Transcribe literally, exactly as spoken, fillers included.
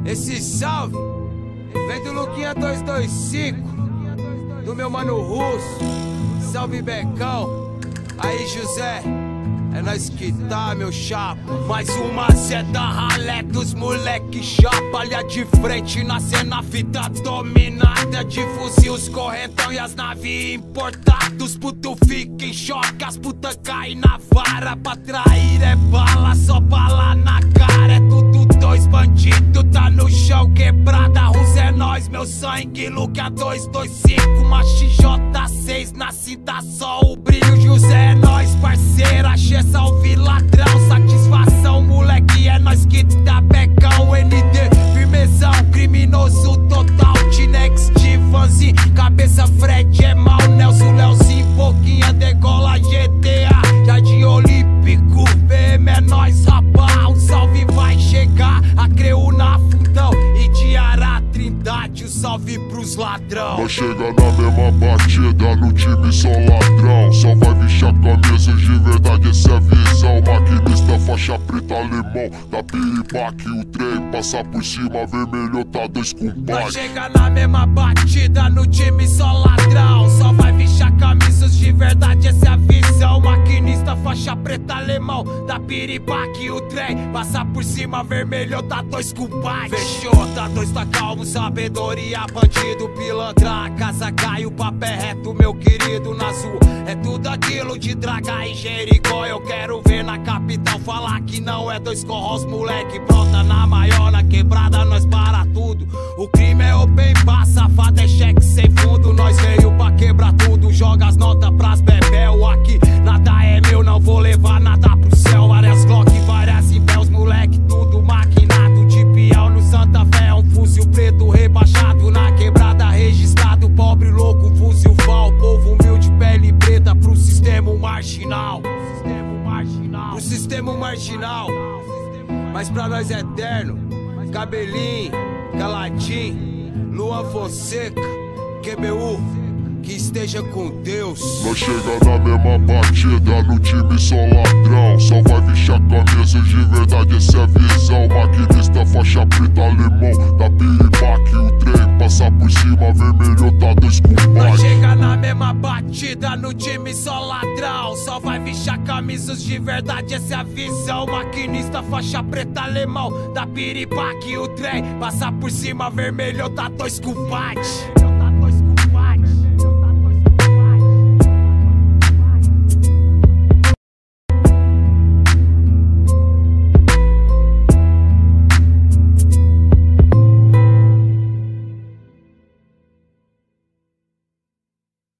Esse salve vem do Luquinha dois dois cinco, do meu mano Russo. Salve Becão, aí José, é nós que tá, meu chapa. Mais uma cê da ralé dos moleque chapalha de frente na cena, fita dominada de fuzil, os correntão e as naves importados. Puto fica em choque, as puta caem na vara. Pra trair é bala, só bala na cara. É tudo dois bandido, tá no chão quebrada. Rus é nós, meu sangue, Luquinha dois dois cinco, uma X J seis na cinta, só o brilho. José é nós, parceira, achei salve ladrão. Satisfação, moleque, é nós que tá becão. N D, firmezão, criminoso total. T-Nex, Divanzi, cabeça Fred é mal. Nelson, Leozinho, pouquinha degola G T A. Jardim Olímpico, V M é nós, rapá. O salve vai chegar, a Creu na Fundão e de Ará Trindade, o salve pros ladrão. Nós chega na mesma batida, no time só ladrão. Só vai vestir a camisa de verdade, essa é a visão. Maquinista, faixa preta, alemão, da piripaque, o trem passa por cima, vermelho tá dois com pai. Nós chega na mesma batida, no time só ladrão. Só vai vestir camisas de verdade, essa é a visão. Maquinista, faixa preta, alemão, da piripaque, o trem passa por cima, vermelho tá dois com pai. Fechou, tá dois, tá calmo, sabedoria, bandido, pilantra. A casa cai, o papo é reto, meu querido, na sua é tudo aquilo de Draga e Jericó. Eu quero ver na capital falar que não é dois corros, moleque brota na maior, na quebrada nós para tudo. O crime é open bar, safado é cheque sem fundo. Nós veio pra quebrar tudo, joga as notas pras bebel. Aqui nada é meu, não vou levar nada pro céu. Várias Glock, várias Impels, moleque tudo maquinado. De peão no Santa Fé, um fuzil preto rebaixado. Na quebrada registrado, pobre louco, fuzil fal. Povo humilde, pele preta pro sistema marginal. Pro sistema marginal, mas pra nós é eterno. Cabelinho, Caladim, Luan Fonseca, Q B U, que esteja com Deus. Nós chega na mesma batida, no time só ladrão. Só vai vestir a camisa de verdade, essa é a visão. Maquinista, faixa preta, alemão, da piripaque, o trem passa por cima, vermelho tá dois com pai. Nós chega na mesma batida, no time só ladrão. Só vai vestir camisas de verdade, essa é a visão. Maquinista, faixa preta, alemão, da piripaque, o trem passa por cima, vermelho tá dois com pai.